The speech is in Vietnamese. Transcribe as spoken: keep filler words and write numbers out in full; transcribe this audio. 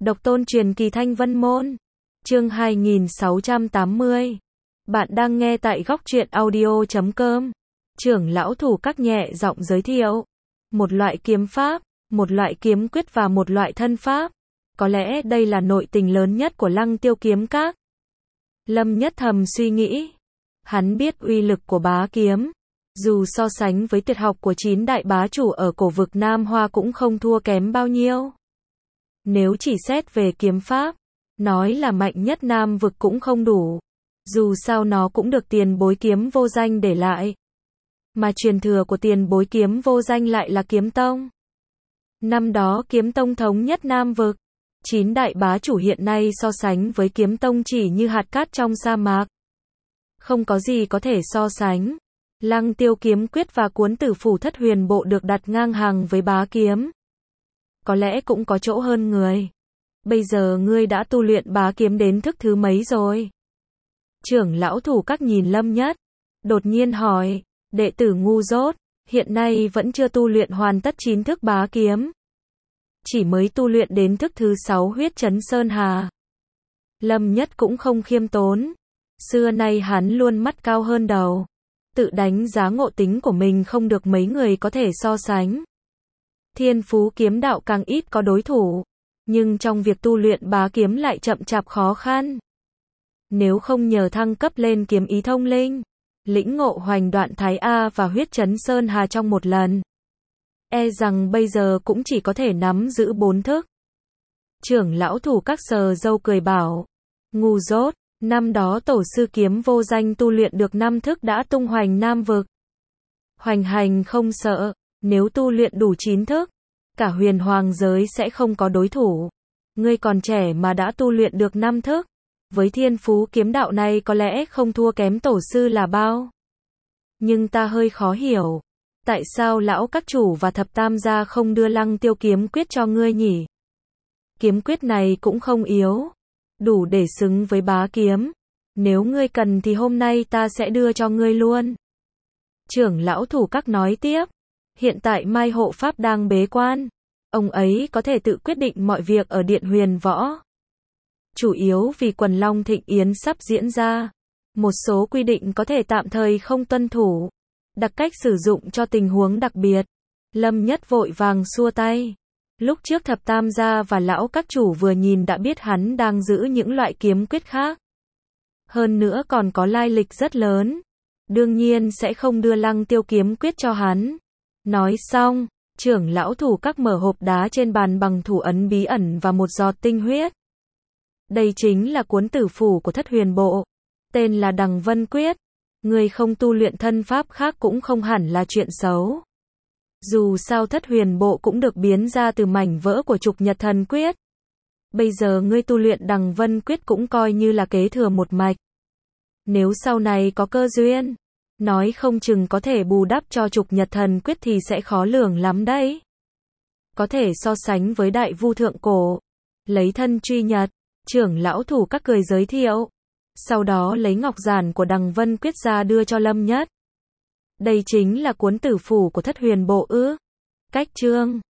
Độc tôn truyền kỳ Thanh Vân Môn. Chương hai nghìn sáu trăm tám mươi. Bạn đang nghe tại góc truyện audio chấm com. Trưởng lão Thủ Các nhẹ giọng giới thiệu. Một loại kiếm pháp, một loại kiếm quyết và một loại thân pháp. Có lẽ đây là nội tình lớn nhất của Lăng Tiêu Kiếm Các. Lâm Nhất thầm suy nghĩ. Hắn biết uy lực của bá kiếm. Dù so sánh với tuyệt học của chín đại bá chủ ở cổ vực Nam Hoa cũng không thua kém bao nhiêu. Nếu chỉ xét về kiếm pháp, nói là mạnh nhất Nam vực cũng không đủ. Dù sao nó cũng được tiền bối Kiếm Vô Danh để lại. Mà truyền thừa của tiền bối Kiếm Vô Danh lại là Kiếm Tông. Năm đó Kiếm Tông thống nhất Nam vực. Chín đại bá chủ hiện nay so sánh với Kiếm Tông chỉ như hạt cát trong sa mạc. Không có gì có thể so sánh. Lăng Tiêu Kiếm Quyết và Cuốn Tử Phủ Thất Huyền Bộ được đặt ngang hàng với bá kiếm. Có lẽ cũng có chỗ hơn người. Bây giờ ngươi đã tu luyện bá kiếm đến thức thứ mấy rồi? Trưởng lão Thủ Các nhìn Lâm Nhất, đột nhiên hỏi, đệ tử ngu dốt, hiện nay vẫn chưa tu luyện hoàn tất chín thức bá kiếm. Chỉ mới tu luyện đến thức thứ sáu Huyết Trấn Sơn Hà. Lâm Nhất cũng không khiêm tốn. Xưa nay hắn luôn mắt cao hơn đầu. Tự đánh giá ngộ tính của mình không được mấy người có thể so sánh. Thiên phú kiếm đạo càng ít có đối thủ. Nhưng trong việc tu luyện bá kiếm lại chậm chạp khó khăn. Nếu không nhờ thăng cấp lên kiếm ý thông linh, lĩnh ngộ hoành đoạn Thái A và Huyết Trấn Sơn Hà trong một lần, e rằng bây giờ cũng chỉ có thể nắm giữ bốn thức. Trưởng lão Thủ Các sờ râu cười bảo, ngu dốt, năm đó tổ sư Kiếm Vô Danh tu luyện được năm thức đã tung hoành Nam vực. Hoành hành không sợ, nếu tu luyện đủ chín thức, cả huyền hoàng giới sẽ không có đối thủ. Ngươi còn trẻ mà đã tu luyện được năm thức, với thiên phú kiếm đạo này có lẽ không thua kém tổ sư là bao. Nhưng ta hơi khó hiểu, tại sao lão các chủ và thập tam gia không đưa Lăng Tiêu Kiếm Quyết cho ngươi nhỉ? Kiếm quyết này cũng không yếu, đủ để xứng với bá kiếm. Nếu ngươi cần thì hôm nay ta sẽ đưa cho ngươi luôn. Trưởng lão Thủ Các nói tiếp, hiện tại Mai Hộ Pháp đang bế quan. Ông ấy có thể tự quyết định mọi việc ở Điện Huyền Võ. Chủ yếu vì Quần Long Thịnh Yến sắp diễn ra. Một số quy định có thể tạm thời không tuân thủ. Đặc cách sử dụng cho tình huống đặc biệt. Lâm Nhất vội vàng xua tay. Lúc trước thập tam gia và lão các chủ vừa nhìn đã biết hắn đang giữ những loại kiếm quyết khác. Hơn nữa còn có lai lịch rất lớn. Đương nhiên sẽ không đưa Lăng Tiêu Kiếm Quyết cho hắn. Nói xong, trưởng lão Thủ Các mở hộp đá trên bàn bằng thủ ấn bí ẩn và một giọt tinh huyết. Đây chính là Cuốn Tử Phủ của Thất Huyền Bộ. Tên là Đằng Vân Quyết. Người không tu luyện thân pháp khác cũng không hẳn là chuyện xấu. Dù sao Thất Huyền Bộ cũng được biến ra từ mảnh vỡ của Trục Nhật Thần Quyết. Bây giờ ngươi tu luyện Đằng Vân Quyết cũng coi như là kế thừa một mạch. Nếu sau này có cơ duyên, nói không chừng có thể bù đắp cho Trục Nhật Thần Quyết thì sẽ khó lường lắm đấy. Có thể so sánh với Đại Vu Thượng Cổ. Lấy thân truy nhật, trưởng lão Thủ Các cười giới thiệu. Sau đó lấy ngọc giản của Đằng Vân Quyết ra đưa cho Lâm Nhất. Đây chính là Cuốn Tử Phủ của Thất Huyền Bộ ư? Cách chương